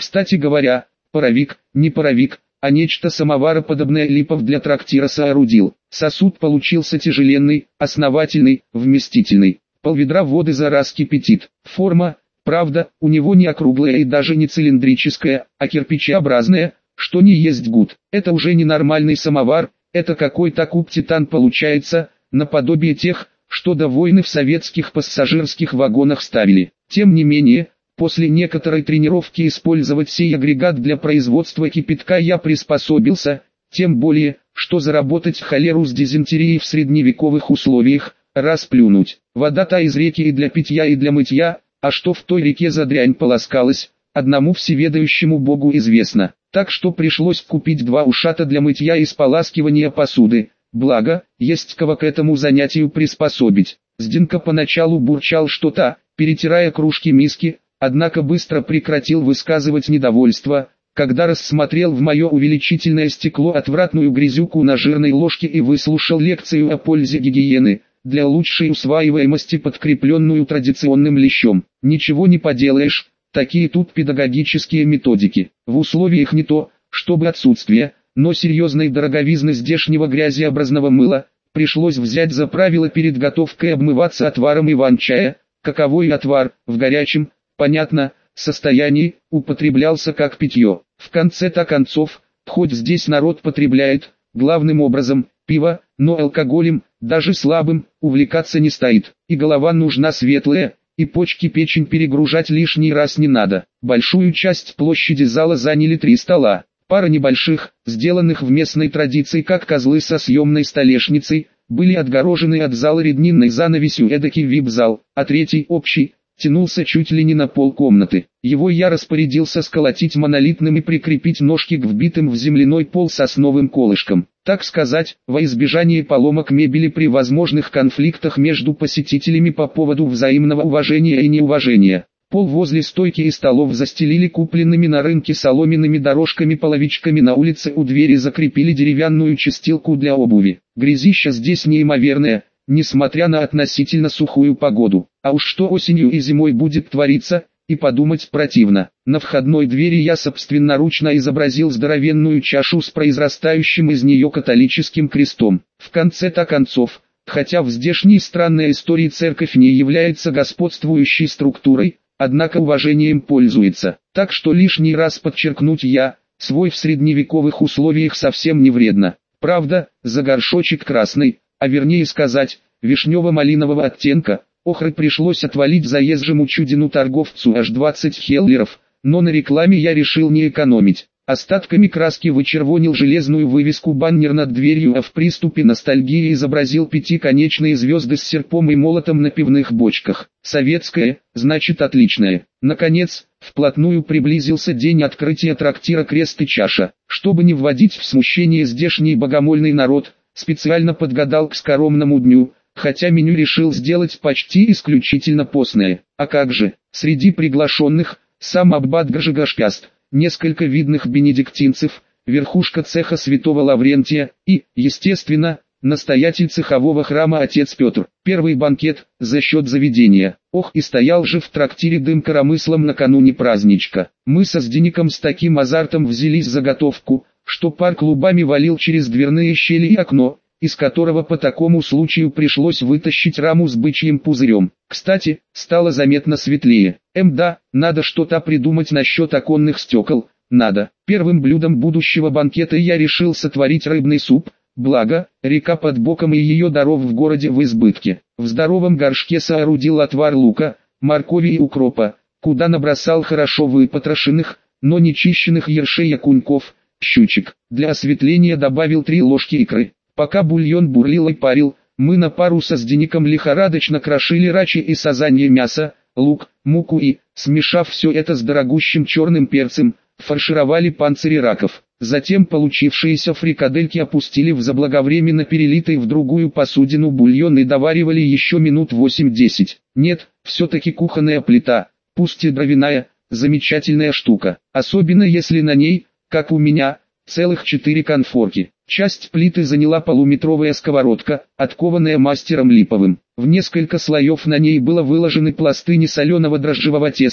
Кстати говоря, паровик, не паровик, а нечто самовароподобное Липов для трактира соорудил. Сосуд получился тяжеленный, основательный, вместительный. Полведра воды за раз кипятит. Форма, правда, у него не округлая и даже не цилиндрическая, а кирпичеобразная, что не есть гуд. Это уже не нормальный самовар, это какой-то куб-титан получается, наподобие тех, что до войны в советских пассажирских вагонах ставили. Тем не менее, после некоторой тренировки использовать сей агрегат для производства кипятка я приспособился, тем более, что заработать холеру с дизентерией в средневековых условиях, расплюнуть. Вода-то из реки и для питья, и для мытья, а что в той реке за дрянь полоскалась, одному всеведающему Богу известно. Так что пришлось купить 2 ушата для мытья и споласкивания посуды. Благо, есть кого к этому занятию приспособить. Зденька поначалу бурчал что-то, перетирая кружки-миски, однако быстро прекратил высказывать недовольство, когда рассмотрел в мое увеличительное стекло отвратную грязюку на жирной ложке и выслушал лекцию о пользе гигиены, для лучшей усваиваемости, подкрепленную традиционным лещом. Ничего не поделаешь, такие тут педагогические методики. В условиях не то, чтобы отсутствие, но серьезной дороговизны здешнего грязеобразного мыла, пришлось взять за правило перед готовкой обмываться отваром иван-чая, каковой отвар, в горячем, понятно, состоянии, употреблялся как питье. В конце-то концов, хоть здесь народ потребляет, главным образом, пиво, но алкоголем, даже слабым, увлекаться не стоит. И голова нужна светлая, и почки печень перегружать лишний раз не надо. Большую часть площади зала заняли 3 стола. Пара небольших, сделанных в местной традиции как козлы со съемной столешницей, были отгорожены от зала реднинной занавесью эдакий вип-зал, а третий, общий, тянулся чуть ли не на полкомнаты. Его я распорядился сколотить монолитным и прикрепить ножки к вбитым в земляной пол сосновым колышкам. Так сказать, во избежание поломок мебели при возможных конфликтах между посетителями по поводу взаимного уважения и неуважения. Пол возле стойки и столов застелили купленными на рынке соломенными дорожками-половичками, на улице у двери закрепили деревянную чистилку для обуви. Грязища здесь неимоверное, несмотря на относительно сухую погоду. А уж что осенью и зимой будет твориться, и подумать противно. На входной двери я собственноручно изобразил здоровенную чашу с произрастающим из нее католическим крестом. В конце-то концов, хотя в здешней странной истории церковь не является господствующей структурой, однако уважением пользуется. Так что лишний раз подчеркнуть я, свой в средневековых условиях совсем не вредно. Правда, за горшочек красный, а вернее сказать, вишнево-малинового оттенка, охры пришлось отвалить заезжему чудину-торговцу аж 20 хеллеров, но на рекламе я решил не экономить. Остатками краски вычервонил железную вывеску баннер над дверью, а в приступе ностальгии изобразил 5-конечные звезды с серпом и молотом на пивных бочках. Советское, значит отличное. Наконец, вплотную приблизился день открытия трактира «Крест и чаша». Чтобы не вводить в смущение здешний богомольный народ, специально подгадал к скоромному дню, хотя меню решил сделать почти исключительно постное. А как же, среди приглашенных, сам аббат Гажигашкаст, несколько видных бенедиктинцев, верхушка цеха святого Лаврентия и, естественно, настоятель цехового храма отец Петр. Первый банкет, за счет заведения. Ох, и стоял же в трактире дым коромыслом накануне праздничка. Мы со Здеником с таким азартом взялись за готовку, что пар клубами валил через дверные щели и окно, из которого по такому случаю пришлось вытащить раму с бычьим пузырем. Кстати, стало заметно светлее. Да, надо что-то придумать насчет оконных стекол, надо. Первым блюдом будущего банкета я решил сотворить рыбный суп, благо, река под боком и ее даров в городе в избытке. В здоровом горшке соорудил отвар лука, моркови и укропа, куда набросал хорошо выпотрошенных, но не чищенных ершей и окуньков, щучек. Для осветления добавил 3 ложки икры. Пока бульон бурлил и парил, мы на пару со Здеником лихорадочно крошили рачи и сазанье мясо, лук, муку и, смешав все это с дорогущим черным перцем, фаршировали панцири раков. Затем получившиеся фрикадельки опустили в заблаговременно перелитый в другую посудину бульон и доваривали еще минут 8-10. Нет, все-таки кухонная плита, пусть и дровяная, замечательная штука. Особенно если на ней, как у меня, целых 4 конфорки. Часть плиты заняла полуметровая сковородка, откованная мастером Липовым. В несколько слоев на ней было выложены пласты несоленого дрожжевого теста,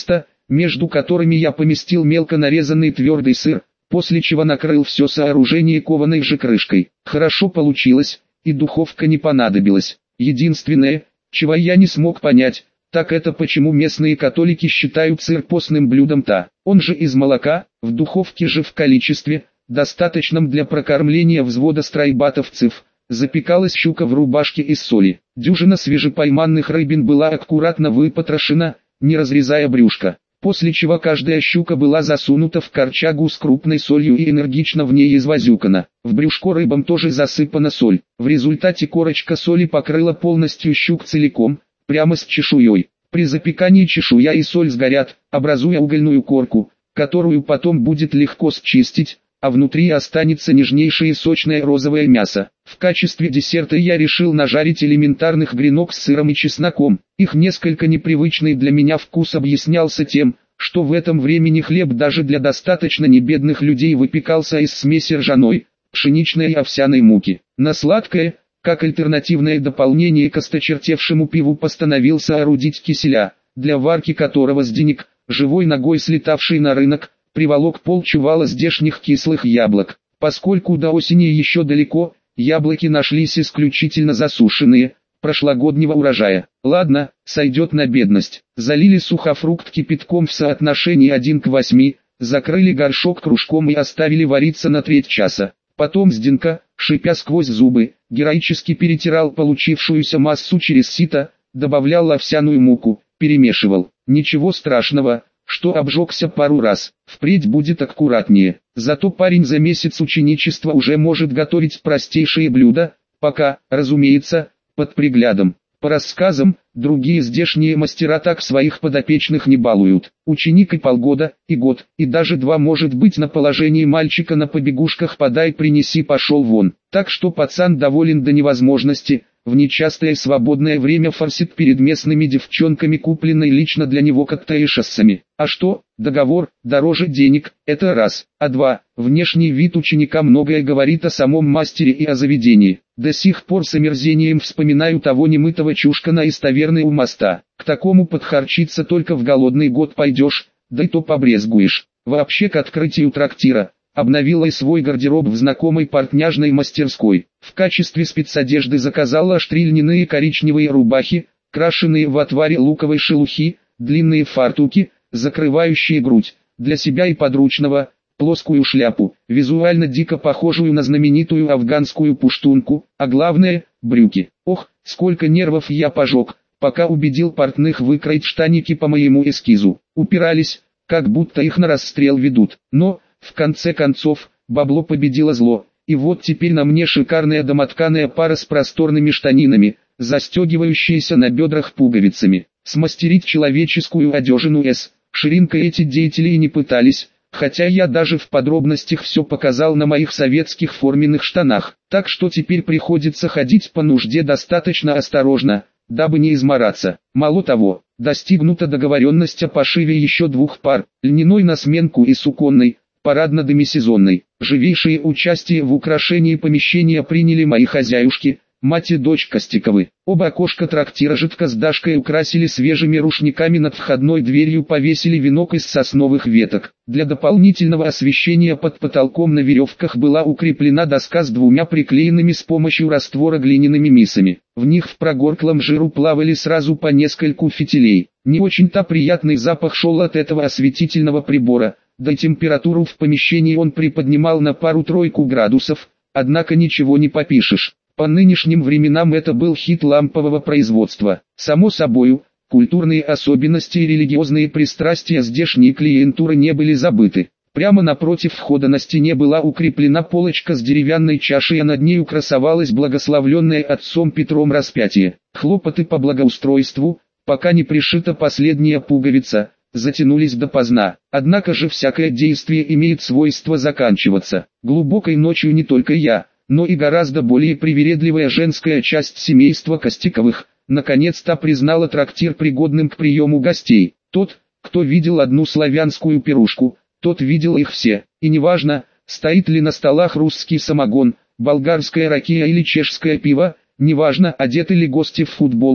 между которыми я поместил мелко нарезанный твердый сыр, после чего накрыл все сооружение кованой же крышкой. Хорошо получилось, и духовка не понадобилась. Единственное, чего я не смог понять, так это почему местные католики считают сыр постным блюдом-то. Он же из молока, в духовке же в количестве, достаточном для прокормления взвода стройбатовцев, запекалась щука в рубашке из соли. Дюжина свежепойманных рыбин была аккуратно выпотрошена, не разрезая брюшко. После чего каждая щука была засунута в корчагу с крупной солью и энергично в ней извозюкана. В брюшко рыбам тоже засыпана соль. В результате корочка соли покрыла полностью щук целиком, прямо с чешуей. При запекании чешуя и соль сгорят, образуя угольную корку, которую потом будет легко счистить, а внутри останется нежнейшее сочное розовое мясо. В качестве десерта я решил нажарить элементарных гренок с сыром и чесноком. Их несколько непривычный для меня вкус объяснялся тем, что в этом времени хлеб даже для достаточно небедных людей выпекался из смеси ржаной, пшеничной и овсяной муки. На сладкое, как альтернативное дополнение к осточертевшему пиву, постановил соорудить киселя, для варки которого Сденек, живой ногой слетавший на рынок, приволок полчувала здешних кислых яблок. Поскольку до осени еще далеко, яблоки нашлись исключительно засушенные, прошлогоднего урожая. Ладно, сойдет на бедность. Залили сухофрукт кипятком в соотношении 1 к 8, закрыли горшок кружком и оставили вариться на треть часа. Потом Сденка, шипя сквозь зубы, героически перетирал получившуюся массу через сито, добавлял овсяную муку, перемешивал. Ничего страшного, что обжегся пару раз, впредь будет аккуратнее. Зато парень за месяц ученичества уже может готовить простейшие блюда, пока, разумеется, под приглядом. По рассказам, другие здешние мастера так своих подопечных не балуют. Ученик и полгода, и год, и даже 2 может быть на положении мальчика на побегушках «подай, принеси, пошел вон». Так что пацан доволен до невозможности, в нечастое свободное время форсит перед местными девчонками купленной лично для него коктейльшассами. А что, договор, дороже денег, это раз. А 2, внешний вид ученика многое говорит о самом мастере и о заведении. До сих пор с омерзением вспоминаю того немытого чушкана из таверны у моста. К такому подхарчиться только в голодный год пойдешь, да и то побрезгуешь. Вообще к открытию трактира обновила и свой гардероб в знакомой портняжной мастерской. В качестве спецодежды заказала штрильняные коричневые рубахи, крашеные в отваре луковой шелухи, длинные фартуки, закрывающие грудь, для себя и подручного, плоскую шляпу, визуально дико похожую на знаменитую афганскую пуштунку, а главное, брюки. Ох, сколько нервов я пожег, пока убедил портных выкроить штаники по моему эскизу. Упирались, как будто их на расстрел ведут. Но, в конце концов, бабло победило зло, и вот теперь на мне шикарная домотканая пара с просторными штанинами, застегивающаяся на бедрах пуговицами. Смастерить человеческую одежину с ширинкой эти деятели и не пытались, хотя я даже в подробностях все показал на моих советских форменных штанах. Так что теперь приходится ходить по нужде достаточно осторожно, дабы не измораться. Мало того, достигнута договоренность о пошиве еще 2 пар, льняной на сменку и суконной, парадно-демисезонной. Живейшее участие в украшении помещения приняли мои хозяюшки, мать и дочь Костиковы. Оба окошка трактира Житка с Дашкой украсили свежими рушниками, над входной дверью повесили венок из сосновых веток. Для дополнительного освещения под потолком на веревках была укреплена доска с 2 приклеенными с помощью раствора глиняными мисами. В них в прогорклом жиру плавали сразу по нескольку фитилей. Не очень-то приятный запах шел от этого осветительного прибора, да и температуру в помещении он приподнимал на пару-тройку градусов, однако ничего не попишешь. По нынешним временам это был хит лампового производства. Само собою, культурные особенности и религиозные пристрастия здешней клиентуры не были забыты. Прямо напротив входа на стене была укреплена полочка с деревянной чашей, а над нею красовалось благословленное отцом Петром распятие. Хлопоты по благоустройству, пока не пришита последняя пуговица, затянулись допоздна. Однако же всякое действие имеет свойство заканчиваться. Глубокой ночью не только я, но и гораздо более привередливая женская часть семейства Костиковых, наконец-то признала трактир пригодным к приему гостей. Тот, кто видел одну славянскую пирушку, тот видел их все, и неважно, стоит ли на столах русский самогон, болгарская ракия или чешское пиво, неважно, одеты ли гости в футболки,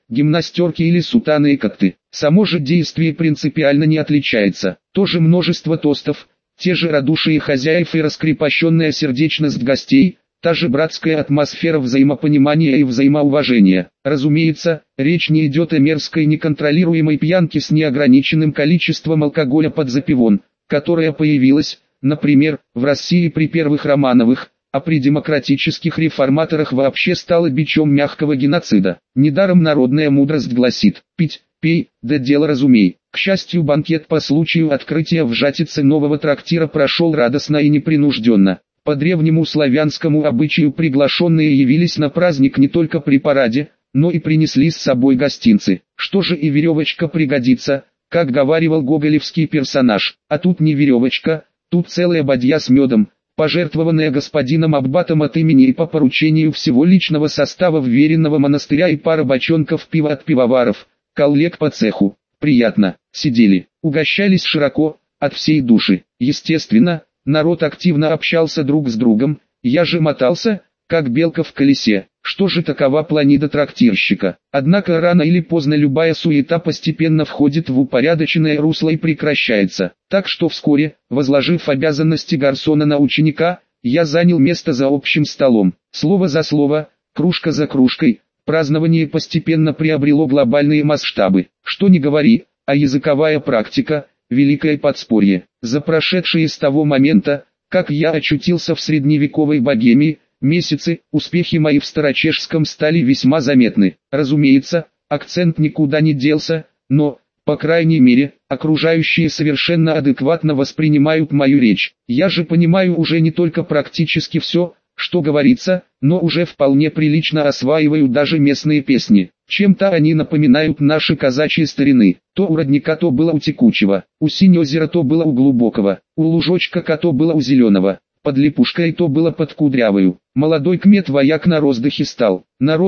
гимнастерки или сутаны и кокты. Само же действие принципиально не отличается. Тоже множество тостов, те же радушие хозяев и раскрепощенная сердечность гостей, та же братская атмосфера взаимопонимания и взаимоуважения. Разумеется, речь не идет о мерзкой неконтролируемой пьянке с неограниченным количеством алкоголя под запивон, которая появилась, например, в России при первых Романовых, а при демократических реформаторах вообще стала бичом мягкого геноцида. Недаром народная мудрость гласит: «Пить, пей, да дело разумей». К счастью, банкет по случаю открытия в Жатице нового трактира прошел радостно и непринужденно. По древнему славянскому обычаю приглашенные явились на праздник не только при параде, но и принесли с собой гостинцы. Что же и веревочка пригодится, как говаривал гоголевский персонаж. А тут не веревочка, тут целая бадья с медом, пожертвованная господином аббатом от имени и по поручению всего личного состава вверенного монастыря и пара бочонков пива от пивоваров, коллег по цеху. Приятно, сидели, угощались широко, от всей души. Естественно, народ активно общался друг с другом, я же мотался, как белка в колесе. Что же такова планида трактирщика? Однако рано или поздно любая суета постепенно входит в упорядоченное русло и прекращается. Так что вскоре, возложив обязанности гарсона на ученика, я занял место за общим столом. Слово за слово, кружка за кружкой, празднование постепенно приобрело глобальные масштабы. Что ни говори, а языковая практика – великое подспорье. За прошедшие с того момента, как я очутился в средневековой Богемии, месяцы, успехи мои в старочешском стали весьма заметны. Разумеется, акцент никуда не делся, но, по крайней мере, окружающие совершенно адекватно воспринимают мою речь. Я же понимаю уже не только практически все, что говорится, но уже вполне прилично осваиваю даже местные песни. Чем-то они напоминают наши казачьи старины. То у родника то было у текучего, у синь-озера то было у глубокого, у лужочка то было у зеленого. Под липушкой то было под кудрявою. Молодой кмет-вояк на роздыхе стал,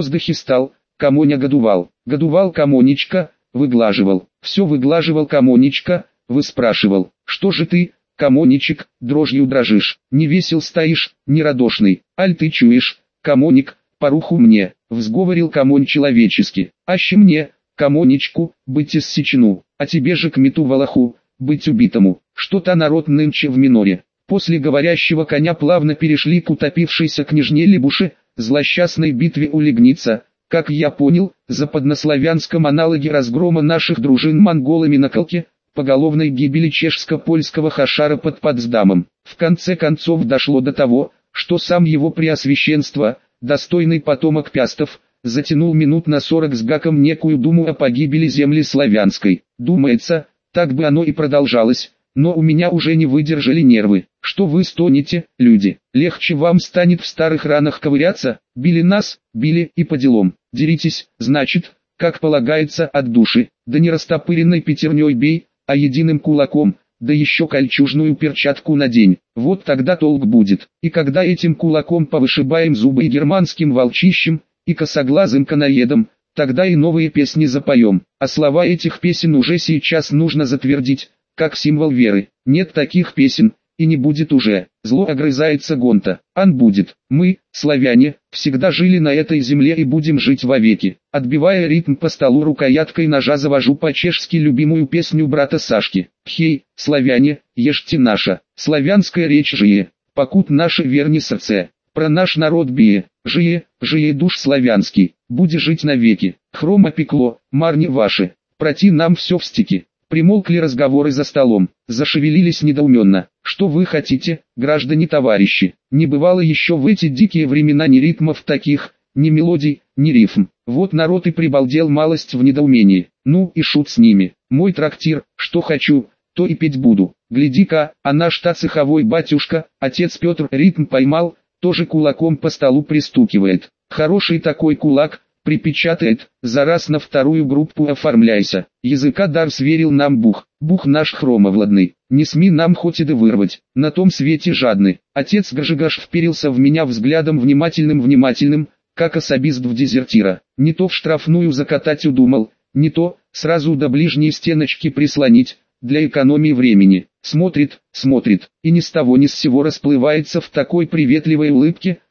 Камоня годувал. Годувал Камонечка, выглаживал. Все выглаживал Камонечка, выспрашивал: «Что же ты, Камонечек, дрожью дрожишь? Не весел стоишь, нерадошный, аль ты чуешь, Камоник, поруху мне», взговорил Камонь человечески. «Аще мне, Камонечку, быть иссечену, а тебе же кмету Валаху, быть убитому». Что-то народ нынче в миноре. После говорящего коня плавно перешли к утопившейся княжне Лебуше, злосчастной битве у Легница, как я понял, западнославянском аналоге разгрома наших дружин монголами на Калке, поголовной гибели чешско-польского хашара под Потсдамом. В конце концов дошло до того, что сам его преосвященство, достойный потомок Пястов, затянул минут на 40 с гаком некую думу о погибели земли славянской. Думается, так бы оно и продолжалось. Но у меня уже не выдержали нервы. Что вы стонете, люди? Легче вам станет в старых ранах ковыряться? Били нас, били и по делам. Деритесь, значит, как полагается, от души. Да не растопыренной пятерней бей, а единым кулаком, да еще кольчужную перчатку надень. Вот тогда толк будет. И когда этим кулаком повышибаем зубы и германским волчищем, и косоглазым канаедом, тогда и новые песни запоем. А слова этих песен уже сейчас нужно затвердить, как символ веры. Нет таких песен, и не будет уже. Зло огрызается Гонта. Ан будет. Мы, славяне, всегда жили на этой земле и будем жить вовеки. Отбивая ритм по столу рукояткой ножа, завожу по-чешски любимую песню брата Сашки. Хей, славяне, ешьте наша, славянская речь жие, покут наши верни сердце. Про наш народ бие, жие душ славянский, буди жить навеки. Хрома пекло, марни ваши, проти нам все в стеки. Примолкли разговоры за столом, зашевелились недоуменно. Что вы хотите, граждане-товарищи? Не бывало еще в эти дикие времена ни ритмов таких, ни мелодий, ни рифм. Вот народ и прибалдел малость в недоумении. Ну и шут с ними. Мой трактир, что хочу, то и петь буду. Гляди-ка, а наш-то цеховой батюшка, отец Петр, ритм поймал, тоже кулаком по столу пристукивает. Хороший такой кулак, припечатает, за раз на вторую группу оформляйся. Языка дар сверил нам Бух наш хромовладный, не сми нам хоть и да вырвать, на том свете жадны. Отец Гажигаш вперился в меня взглядом внимательным, как особист в дезертира. Не то в штрафную закатать удумал, не то, сразу до ближней стеночки прислонить, для экономии времени. Смотрит, и ни с того ни с сего расплывается в такой приветливой улыбке,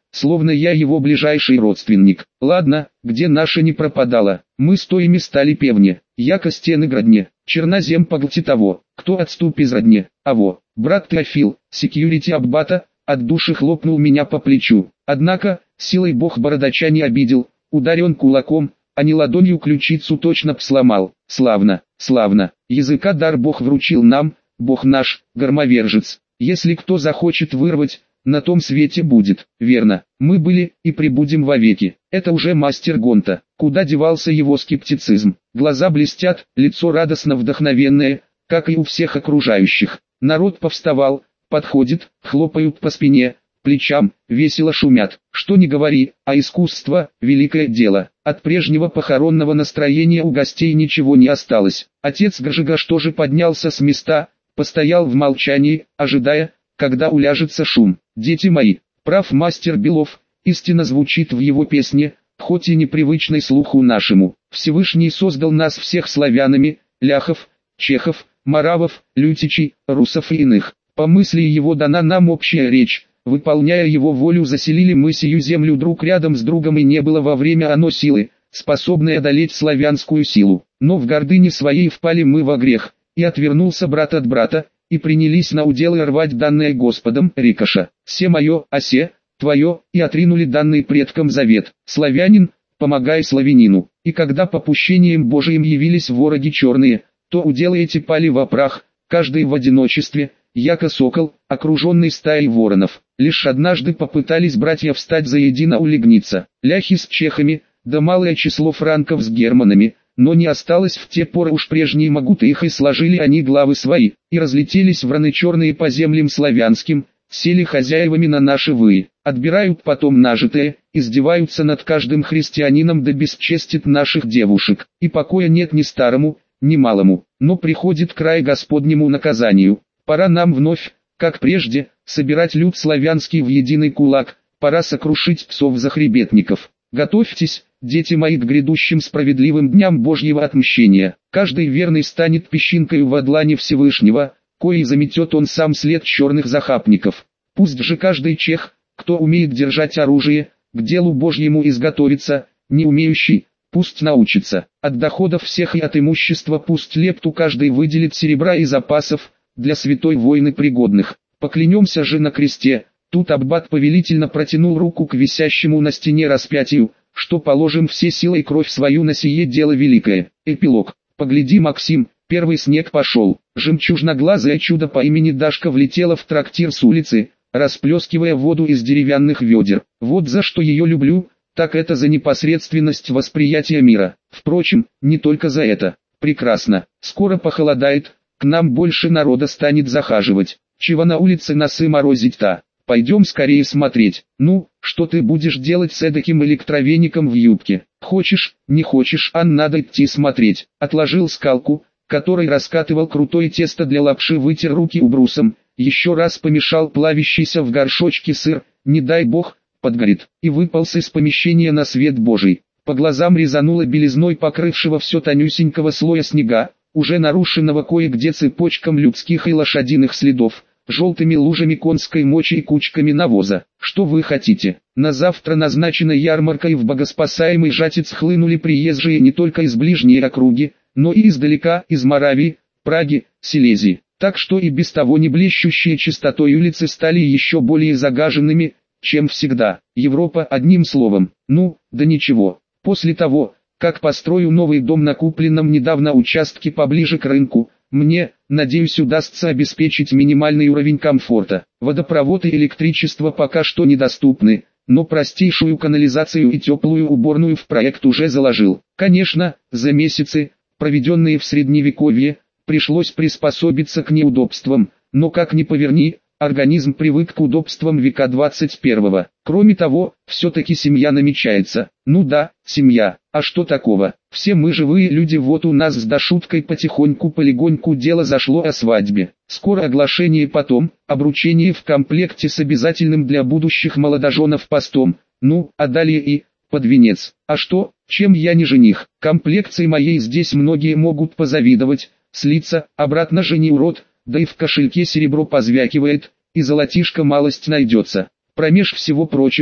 словно я его ближайший родственник. Ладно, где наша не пропадала, мы стоими стали певне, яко стены градне, чернозем поглти того, кто отступ из родне, аво, брат Теофил, секьюрити аббата, от души хлопнул меня по плечу, однако, силой бог бородача не обидел, ударен кулаком, а не ладонью ключицу точно б сломал. Славно, славно, языка дар Бог вручил нам, Бог наш, громовержец. Если кто захочет вырвать, на том свете будет. Верно, мы были и пребудем вовеки. Это уже мастер Гонта. Куда девался его скептицизм? Глаза блестят, лицо радостно вдохновенное, как и у всех окружающих. Народ повставал, подходит, хлопают по спине, плечам, весело шумят. Что ни говори, а искусство – великое дело. От прежнего похоронного настроения у гостей ничего не осталось. Отец Гажигаш тоже поднялся с места, постоял в молчании, ожидая, когда уляжется шум. «Дети мои, прав мастер Белов, истина звучит в его песне, хоть и непривычной слуху нашему. Всевышний создал нас всех славянами, ляхов, чехов, моравов, лютичей, русов и иных. По мысли его дана нам общая речь. Выполняя его волю, заселили мы сию землю друг рядом с другом, и не было во время оно силы, способной одолеть славянскую силу. Но в гордыне своей впали мы во грех, и отвернулся брат от брата, и принялись на уделы рвать данное Господом рикоша. Се мое, а се, твое, и отринули данный предкам завет. Славянин, помогай славянину. И когда попущением Божиим явились вороги черные, то уделы эти пали во прах, каждый в одиночестве, яко сокол, окруженный стаей воронов. Лишь однажды попытались братья встать заедино улегниться, ляхи с чехами, да малое число франков с германами, но не осталось в те поры уж прежней могуты их, и сложили они главы свои, и разлетелись враны черные по землям славянским, сели хозяевами на наши выи, отбирают потом нажитое, издеваются над каждым христианином да бесчестят наших девушек, и покоя нет ни старому, ни малому, но приходит край Господнему наказанию. Пора нам вновь, как прежде, собирать люд славянский в единый кулак, пора сокрушить псов-захребетников. Готовьтесь, дети мои, к грядущим справедливым дням Божьего отмщения. Каждый верный станет песчинкой в длани Всевышнего, коей заметет он сам след черных захапников. Пусть же каждый чех, кто умеет держать оружие, к делу Божьему изготовится, не умеющий, пусть научится. От доходов всех и от имущества пусть лепту каждый выделит серебра и запасов, для святой войны пригодных. Поклянемся же на кресте. Тут аббат повелительно протянул руку к висящему на стене распятию, что положим все силы и кровь свою на сие дело великое. Эпилог. Погляди, Максим, первый снег пошел. Жемчужноглазое чудо по имени Дашка влетела в трактир с улицы, расплескивая воду из деревянных ведер. Вот за что ее люблю, так это за непосредственность восприятия мира. Впрочем, не только за это. Прекрасно. Скоро похолодает. К нам больше народа станет захаживать. Чего на улице носы морозить-то? Пойдем скорее смотреть. Ну, что ты будешь делать с эдаким электровеником в юбке? Хочешь, не хочешь, а надо идти смотреть. Отложил скалку, которой раскатывал крутое тесто для лапши, вытер руки убрусом, еще раз помешал плавящийся в горшочке сыр, не дай бог, подгорит, и выполз из помещения на свет Божий. По глазам резануло белизной покрывшего все тонюсенького слоя снега, уже нарушенного кое-где цепочкам людских и лошадиных следов, желтыми лужами конской мочи и кучками навоза. Что вы хотите? На завтра назначена ярмарка, и в богоспасаемый Жатец хлынули приезжие не только из ближней округи, но и издалека, из Моравии, Праги, Силезии. Так что и без того не блещущие чистотой улицы стали еще более загаженными, чем всегда. Европа, одним словом. Ну, да ничего. После того, как построю новый дом на купленном недавно участке поближе к рынку, мне, надеюсь, удастся обеспечить минимальный уровень комфорта. Водопровод и электричество пока что недоступны, но простейшую канализацию и теплую уборную в проект уже заложил. Конечно, за месяцы, проведенные в Средневековье, пришлось приспособиться к неудобствам, но как ни поверни, организм привык к удобствам века 21-го. Кроме того, все-таки семья намечается. Ну да, семья, а что такого? Все мы живые люди, вот у нас с Дашуткой потихоньку-полегоньку дело зашло о свадьбе. Скоро оглашение, потом обручение в комплекте с обязательным для будущих молодоженов постом. Ну, а далее и под венец. А что, чем я не жених? Комплекции моей здесь многие могут позавидовать, слиться, обратно же не урод. Да и в кошельке серебро позвякивает, и золотишко малость найдется. Промеж всего прочего,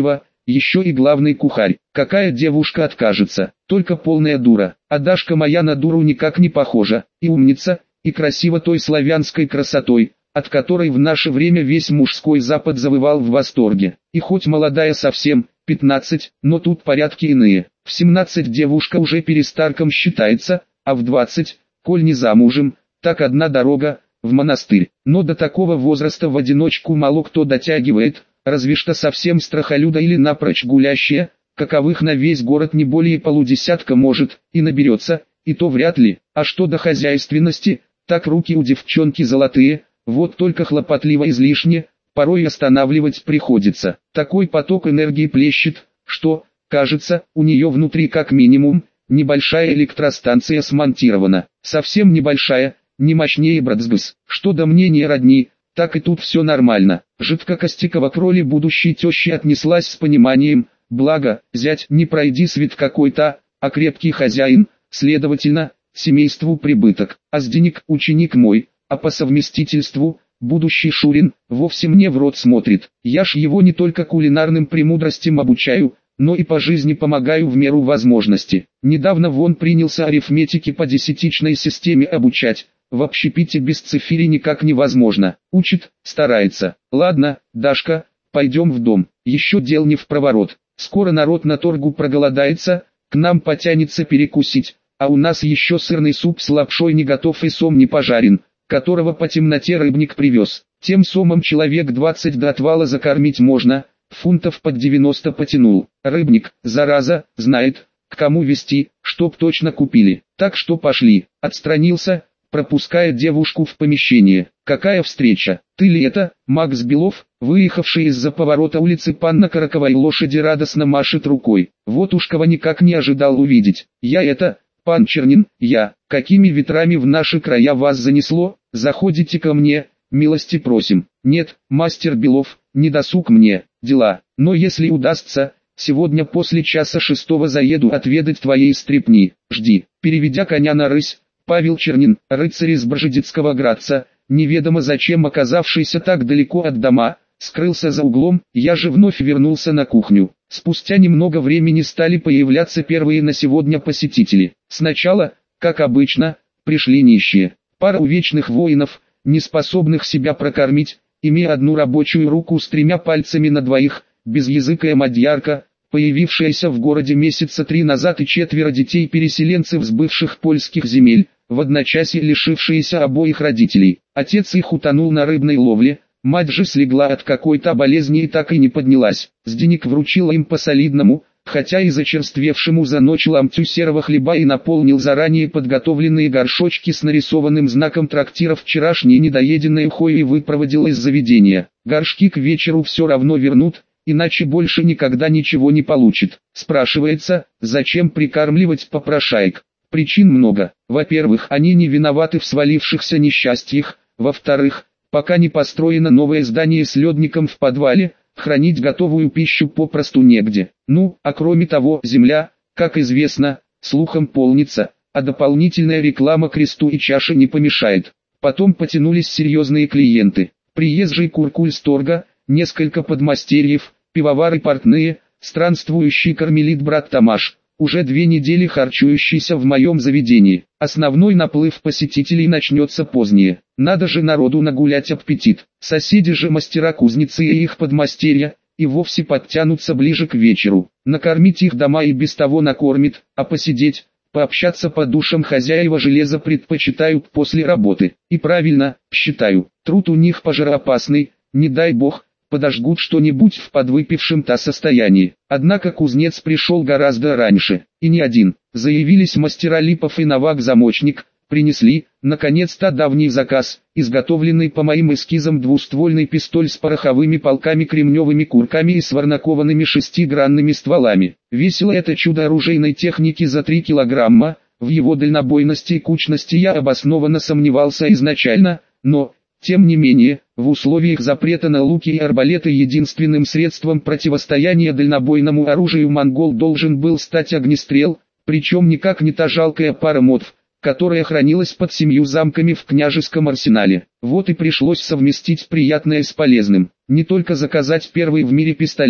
еще и главный кухарь. Какая девушка откажется? Только полная дура. А Дашка моя на дуру никак не похожа. И умница, и красива той славянской красотой, от которой в наше время весь мужской Запад завывал в восторге. И хоть молодая совсем, 15, но тут порядки иные. В 17 девушка уже перестарком считается, а в 20, коль не замужем, так одна дорога, в монастырь. Но до такого возраста в одиночку мало кто дотягивает, разве что совсем страхолюда или напрочь гулящая, каковых на весь город не более полудесятка может, и наберется, и то вряд ли. А что до хозяйственности, так руки у девчонки золотые, вот только хлопотливо излишне, порой останавливать приходится. Такой поток энергии плещет, что, кажется, у нее внутри как минимум, небольшая электростанция смонтирована. Совсем небольшая, не мощнее Братсгс. Что до мнения родни, так и тут все нормально. Жидкокостикова к роли будущей тещи отнеслась с пониманием, благо, зять не пройди свет какой-то, а крепкий хозяин, следовательно, семейству прибыток. А с денег ученик мой, а по совместительству, будущий Шурин, вовсе мне в рот смотрит. Я ж его не только кулинарным премудростям обучаю, но и по жизни помогаю в меру возможности. Недавно вон принялся арифметики по десятичной системе обучать. В общепите без цифири никак невозможно. Учит, старается. Ладно, Дашка, пойдем в дом. Еще дел не впроворот. Скоро народ на торгу проголодается, к нам потянется перекусить. А у нас еще сырный суп с лапшой не готов и сом не пожарен, которого по темноте рыбник привез. Тем сомом человек 20 до отвала закормить можно, фунтов под 90 потянул. Рыбник, зараза, знает, к кому везти, чтоб точно купили. Так что пошли. Отстранился, пропуская девушку в помещение. Какая встреча? Ты ли это, Макс Белов, выехавший из-за поворота улицы пан Караковой лошади радостно машет рукой. Вот уж кого никак не ожидал увидеть. Я это... Пан Чернин, я, какими ветрами в наши края вас занесло, заходите ко мне, милости просим. Нет, мастер Белов, не досуг мне, дела, но если удастся, сегодня после часа 6 заеду отведать твоей стрепни, жди. Переведя коня на рысь, Павел Чернин, рыцарь из Бржедицкого Градца, неведомо зачем оказавшийся так далеко от дома, скрылся за углом, я же вновь вернулся на кухню. Спустя немного времени стали появляться первые на сегодня посетители. Сначала, как обычно, пришли нищие. Пара увечных воинов, не способных себя прокормить, имея одну рабочую руку с 3 пальцами на двоих, безязыкая мадьярка, появившаяся в городе месяца 3 назад, и 4 детей-переселенцев с бывших польских земель, в одночасье лишившиеся обоих родителей. Отец их утонул на рыбной ловле, мать же слегла от какой-то болезни и так и не поднялась. С денег вручила им по солидному, хотя и зачерствевшему за ночь ломтю серого хлеба, и наполнил заранее подготовленные горшочки с нарисованным знаком трактира вчерашнее недоеденное ухой и выпроводил из заведения. Горшки к вечеру все равно вернут, иначе больше никогда ничего не получит. Спрашивается, зачем прикармливать попрошаек? Причин много. Во-первых, они не виноваты в свалившихся несчастьях. Во-вторых, пока не построено новое здание с ледником в подвале, хранить готовую пищу попросту негде. Ну, а кроме того, земля, как известно, слухом полнится, а дополнительная реклама кресту и чаше не помешает. Потом потянулись серьезные клиенты. Приезжий куркуль с торга, несколько подмастерьев, пивовары портные, странствующий кармелит брат Тамаш, уже 2 недели харчующийся в моем заведении. Основной наплыв посетителей начнется позднее. Надо же народу нагулять аппетит. Соседи же мастера-кузнецы и их подмастерья, и вовсе подтянутся ближе к вечеру. Накормить их дома и без того накормит, а посидеть, пообщаться по душам хозяева железа предпочитают после работы. И правильно, считаю, труд у них пожароопасный, не дай бог, подожгут что-нибудь в подвыпившем-то состоянии. Однако кузнец пришел гораздо раньше, и не один. Заявились мастера Липов и Новак-замочник, принесли, наконец-то, давний заказ, изготовленный по моим эскизам двуствольный пистоль с пороховыми полками, кремневыми курками и сварнакованными 6-гранными стволами. Весило это чудо оружейной техники за 3 килограмма, в его дальнобойности и кучности я обоснованно сомневался изначально, но... Тем не менее, в условиях запрета на луки и арбалеты единственным средством противостояния дальнобойному оружию монгол должен был стать огнестрел, причем никак не та жалкая пара мотв, которая хранилась под 7 замками в княжеском арсенале. Вот и пришлось совместить приятное с полезным. Не только заказать первый в мире пистолет,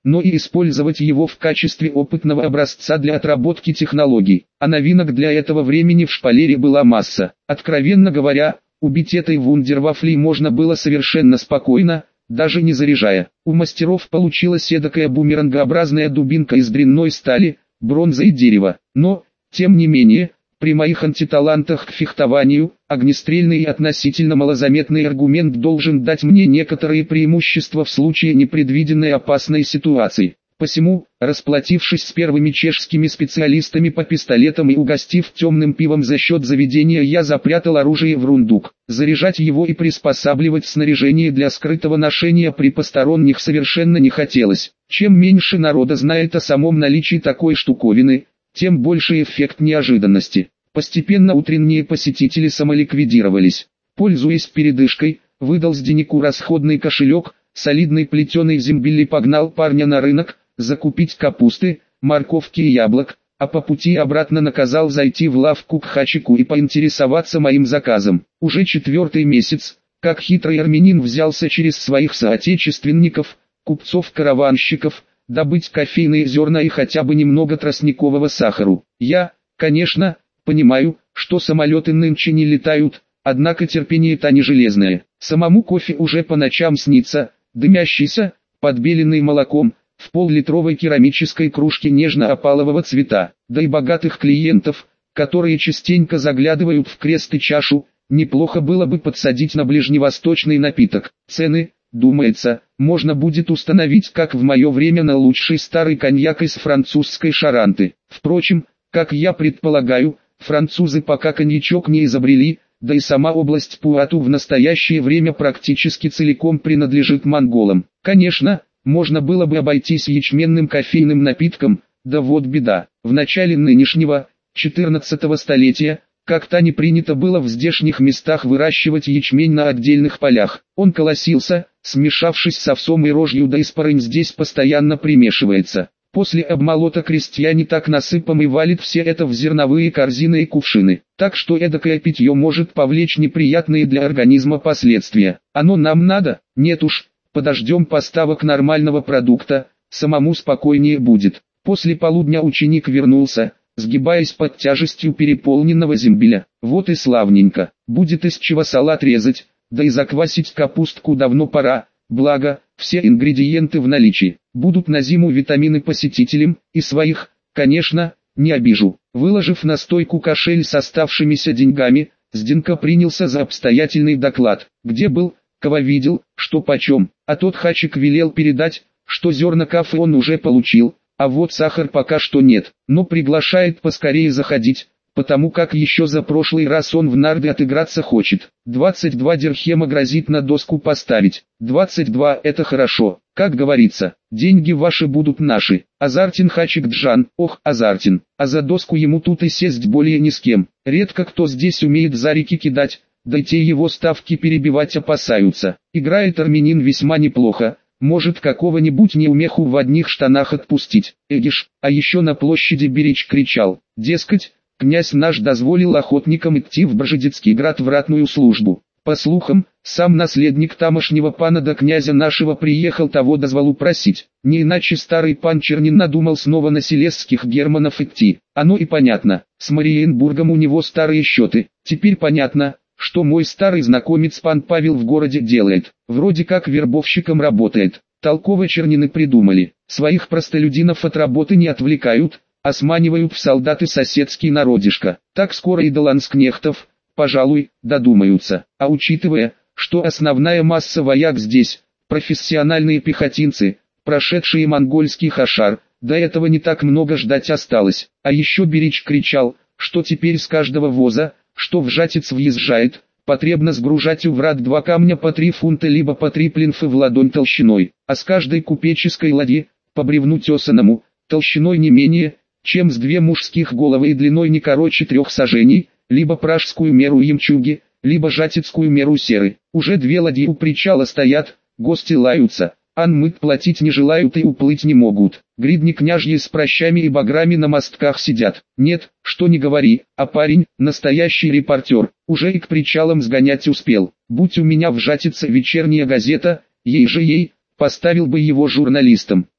но и использовать его в качестве опытного образца для отработки технологий. А новинок для этого времени в шпалере была масса. Откровенно говоря, убить этой вундервафлей можно было совершенно спокойно, даже не заряжая. У мастеров получилась эдакая бумерангообразная дубинка из дрянной стали, бронзы и дерева. Но, тем не менее, при моих антиталантах к фехтованию, огнестрельный и относительно малозаметный аргумент должен дать мне некоторые преимущества в случае непредвиденной опасной ситуации. Посему, расплатившись с первыми чешскими специалистами по пистолетам и угостив темным пивом за счет заведения, я запрятал оружие в рундук. Заряжать его и приспосабливать снаряжение для скрытого ношения при посторонних совершенно не хотелось. Чем меньше народа знает о самом наличии такой штуковины, тем больше эффект неожиданности. Постепенно утренние посетители самоликвидировались. Пользуясь передышкой, выдал Сденику расходный кошелек, солидный плетеный зимбель и погнал парня на рынок, закупить капусты, морковки и яблок, а по пути обратно наказал зайти в лавку к Хачику и поинтересоваться моим заказом. Уже 4-й месяц, как хитрый армянин взялся через своих соотечественников, купцов-караванщиков, добыть кофейные зерна и хотя бы немного тростникового сахару. Я, конечно, понимаю, что самолеты нынче не летают, однако терпение-то не железное. Самому кофе уже по ночам снится, дымящийся, подбеленный молоком, в пол-литровой керамической кружке нежно-опалового цвета. Да и богатых клиентов, которые частенько заглядывают в крест и чашу, неплохо было бы подсадить на ближневосточный напиток. Цены, думается, можно будет установить как в мое время на лучший старый коньяк из французской шаранты. Впрочем, как я предполагаю, французы пока коньячок не изобрели, да и сама область Пуату в настоящее время практически целиком принадлежит монголам. Конечно, можно было бы обойтись ячменным кофейным напитком, да вот беда. В начале нынешнего, 14-го столетия, как-то не принято было в здешних местах выращивать ячмень на отдельных полях. Он колосился, смешавшись с овсом и рожью, да и спорынь здесь постоянно примешивается. После обмолота крестьяне так насыпом и валит все это в зерновые корзины и кувшины. Так что эдакое питье может повлечь неприятные для организма последствия. Оно нам надо? Нет уж, подождем поставок нормального продукта, самому спокойнее будет. После полудня ученик вернулся, сгибаясь под тяжестью переполненного зимбеля. Вот и славненько, будет из чего салат резать, да и заквасить капустку давно пора. Благо, все ингредиенты в наличии. Будут на зиму витамины посетителям, и своих, конечно, не обижу. Выложив на стойку кошель с оставшимися деньгами, Сденька принялся за обстоятельный доклад. Где был, кого видел, что почем. А тот Хачик велел передать, что зерна кафе он уже получил, а вот сахар пока что нет. Но приглашает поскорее заходить, потому как еще за прошлый раз он в нарды отыграться хочет. 22 дирхема грозит на доску поставить. 22 – это хорошо. Как говорится, деньги ваши будут наши. Азартин Хачик Джан, ох, азартин. А за доску ему тут и сесть более ни с кем. Редко кто здесь умеет зарики кидать, да и те его ставки перебивать опасаются. Играет армянин весьма неплохо. Может какого-нибудь неумеху в одних штанах отпустить. Эгиш, а еще на площади Беречь кричал, дескать, князь наш дозволил охотникам идти в Божедецкий град в ратную службу. По слухам, сам наследник тамошнего пана до князя нашего приехал того дозволу просить. Не иначе старый пан Чернин надумал снова на селезских германов идти. Оно и понятно, с Мариенбургом у него старые счеты. Теперь понятно, что мой старый знакомец пан Павел в городе делает. Вроде как вербовщиком работает. Толково Чернины придумали. Своих простолюдинов от работы не отвлекают, а сманивают в солдаты соседский народишко. Так скоро и до ланскнехтов, пожалуй, додумаются. А учитывая, что основная масса вояк здесь, профессиональные пехотинцы, прошедшие монгольский хашар, до этого не так много ждать осталось. А еще Берич кричал, что теперь с каждого воза, что в Жатец въезжает, потребно сгружать у врат 2 камня по 3 фунта либо по 3 плинфы в ладонь толщиной, а с каждой купеческой ладьи, по бревну тесаному, толщиной не менее, чем с 2 мужских головы и длиной не короче 3 саженей, либо пражскую меру ямчуги, либо жатецкую меру серы. Уже 2 ладьи у причала стоят, гости лаются, анмыт платить не желают и уплыть не могут. Гридни княжьи с прощами и баграми на мостках сидят. Нет, что не говори, а парень, настоящий репортер, уже и к причалам сгонять успел. Будь у меня в Жатице вечерняя газета, ей, поставил бы его журналистом.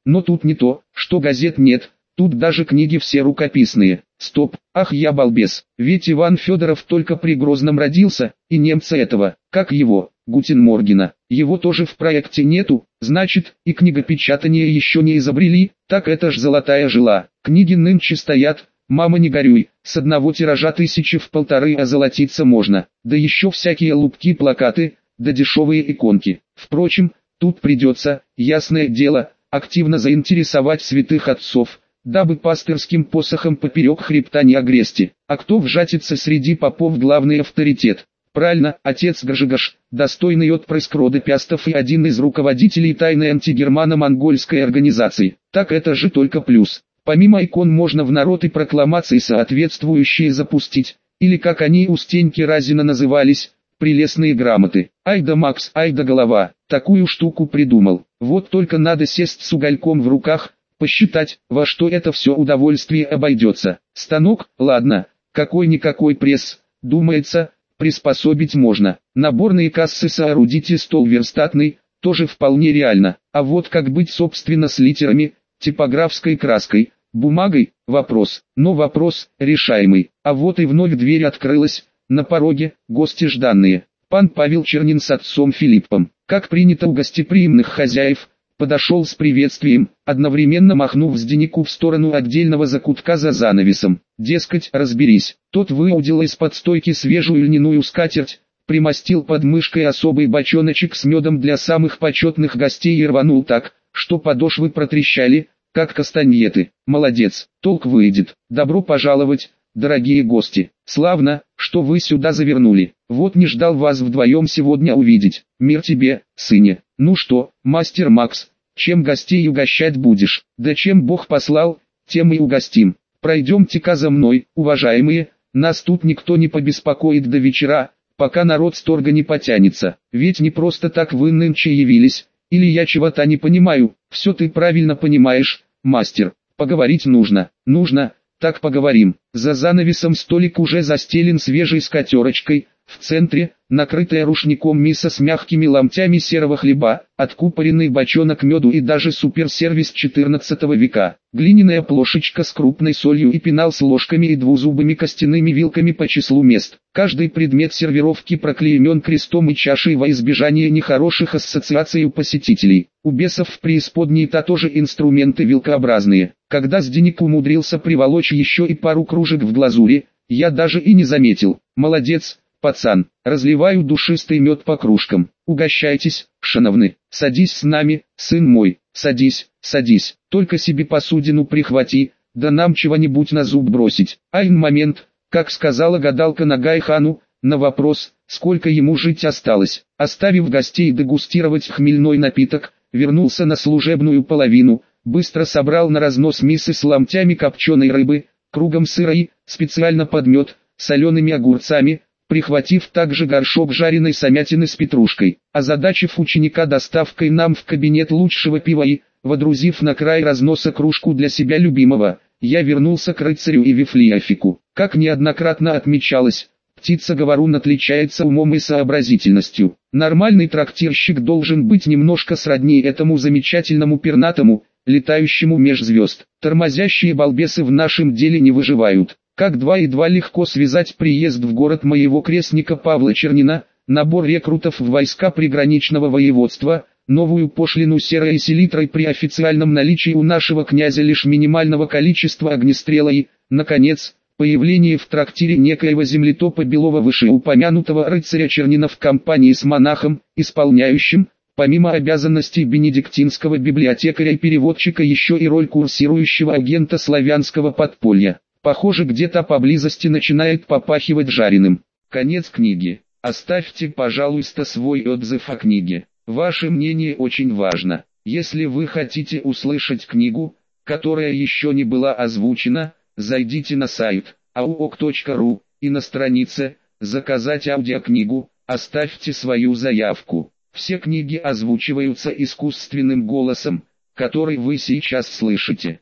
Но тут не то, что газет нет, тут даже книги все рукописные. Стоп, ах я балбес, ведь Иван Федоров только при Грозном родился, и немца этого, как его, Гутенморгена, его тоже в проекте нету, значит, и книгопечатание еще не изобрели, так это ж золотая жила. Книги нынче стоят, мама не горюй, с одного тиража 1000-1500 озолотиться можно, да еще всякие лупки, плакаты, да дешевые иконки. Впрочем, тут придется, ясное дело, активно заинтересовать святых отцов, дабы пастырским посохом поперек хребта не огрести. А кто вжатится среди попов главный авторитет? Правильно, отец Гажигаш, достойный отпрыск рода Пястов и один из руководителей тайной антигермано-монгольской организации. Так это же только плюс. Помимо икон можно в народ и прокламации соответствующие запустить, или как они у Стеньки Разина назывались, прелестные грамоты. Ай да Макс, ай да голова, такую штуку придумал. Вот только надо сесть с угольком в руках, посчитать, во что это все удовольствие обойдется. Станок, ладно, какой-никакой пресс, думается, приспособить можно. Наборные кассы соорудить и стол верстатный, тоже вполне реально. А вот как быть собственно с литерами, типографской краской, бумагой, вопрос. Но вопрос, решаемый. А вот и вновь дверь открылась, на пороге, гости жданные. Пан Павел Чернин с отцом Филиппом, как принято у гостеприимных хозяев, подошел с приветствием, одновременно махнув Зденику в сторону отдельного закутка за занавесом. Дескать, разберись. Тот выудил из-под стойки свежую льняную скатерть, примостил под мышкой особый бочоночек с медом для самых почетных гостей и рванул так, что подошвы протрещали, как кастаньеты. Молодец, толк выйдет. Добро пожаловать, дорогие гости. Славно, что вы сюда завернули. Вот не ждал вас вдвоем сегодня увидеть. Мир тебе, сыне. Ну что, мастер Макс, чем гостей угощать будешь? Да чем Бог послал, тем и угостим. Пройдемте-ка за мной, уважаемые, нас тут никто не побеспокоит до вечера, пока народ с торга не потянется. Ведь не просто так вы нынче явились, или я чего-то не понимаю. Все ты правильно понимаешь, мастер. Поговорить нужно. Нужно, так поговорим. За занавесом столик уже застелен свежей скатерочкой, в центре, накрытая рушником миса с мягкими ломтями серого хлеба, откупоренный бочонок меду и даже суперсервис 14 века. Глиняная плошечка с крупной солью и пенал с ложками и двузубыми костяными вилками по числу мест. Каждый предмет сервировки проклеймен крестом и чашей во избежание нехороших ассоциаций у посетителей. У бесов в преисподней-то тоже инструменты вилкообразные. Когда Зденик умудрился приволочь еще и пару кружек в глазури, я даже и не заметил. Молодец, пацан, разливаю душистый мед по кружкам. Угощайтесь, шановны. Садись с нами, сын мой, садись, садись. Только себе посудину прихвати, да нам чего-нибудь на зуб бросить. Айн момент, как сказала гадалка Нагай-хану, на вопрос, сколько ему жить осталось. Оставив гостей дегустировать хмельной напиток, вернулся на служебную половину, быстро собрал на разнос мисы с ломтями копченой рыбы, кругом сыра и, специально под мед, солеными огурцами, прихватив также горшок жареной самятины с петрушкой. Озадачив ученика доставкой нам в кабинет лучшего пива и, водрузив на край разноса кружку для себя любимого, я вернулся к рыцарю и Вифлеофику. Как неоднократно отмечалось, птица-говорун отличается умом и сообразительностью. Нормальный трактирщик должен быть немножко сродни этому замечательному пернатому, летающему меж звезд. Тормозящие балбесы в нашем деле не выживают. Как 2 и 2 легко связать приезд в город моего крестника Павла Чернина, набор рекрутов в войска приграничного воеводства, новую пошлину серой и селитрой при официальном наличии у нашего князя лишь минимального количества огнестрела и, наконец, появление в трактире некоего землетопа Белова вышеупомянутого рыцаря Чернина в компании с монахом, исполняющим, помимо обязанностей бенедиктинского библиотекаря и переводчика, еще и роль курсирующего агента славянского подполья. Похоже, где-то поблизости начинает попахивать жареным. Конец книги. Оставьте, пожалуйста, свой отзыв о книге. Ваше мнение очень важно. Если вы хотите услышать книгу, которая еще не была озвучена, зайдите на сайт auok.ru и на странице «Заказать аудиокнигу» оставьте свою заявку. Все книги озвучиваются искусственным голосом, который вы сейчас слышите.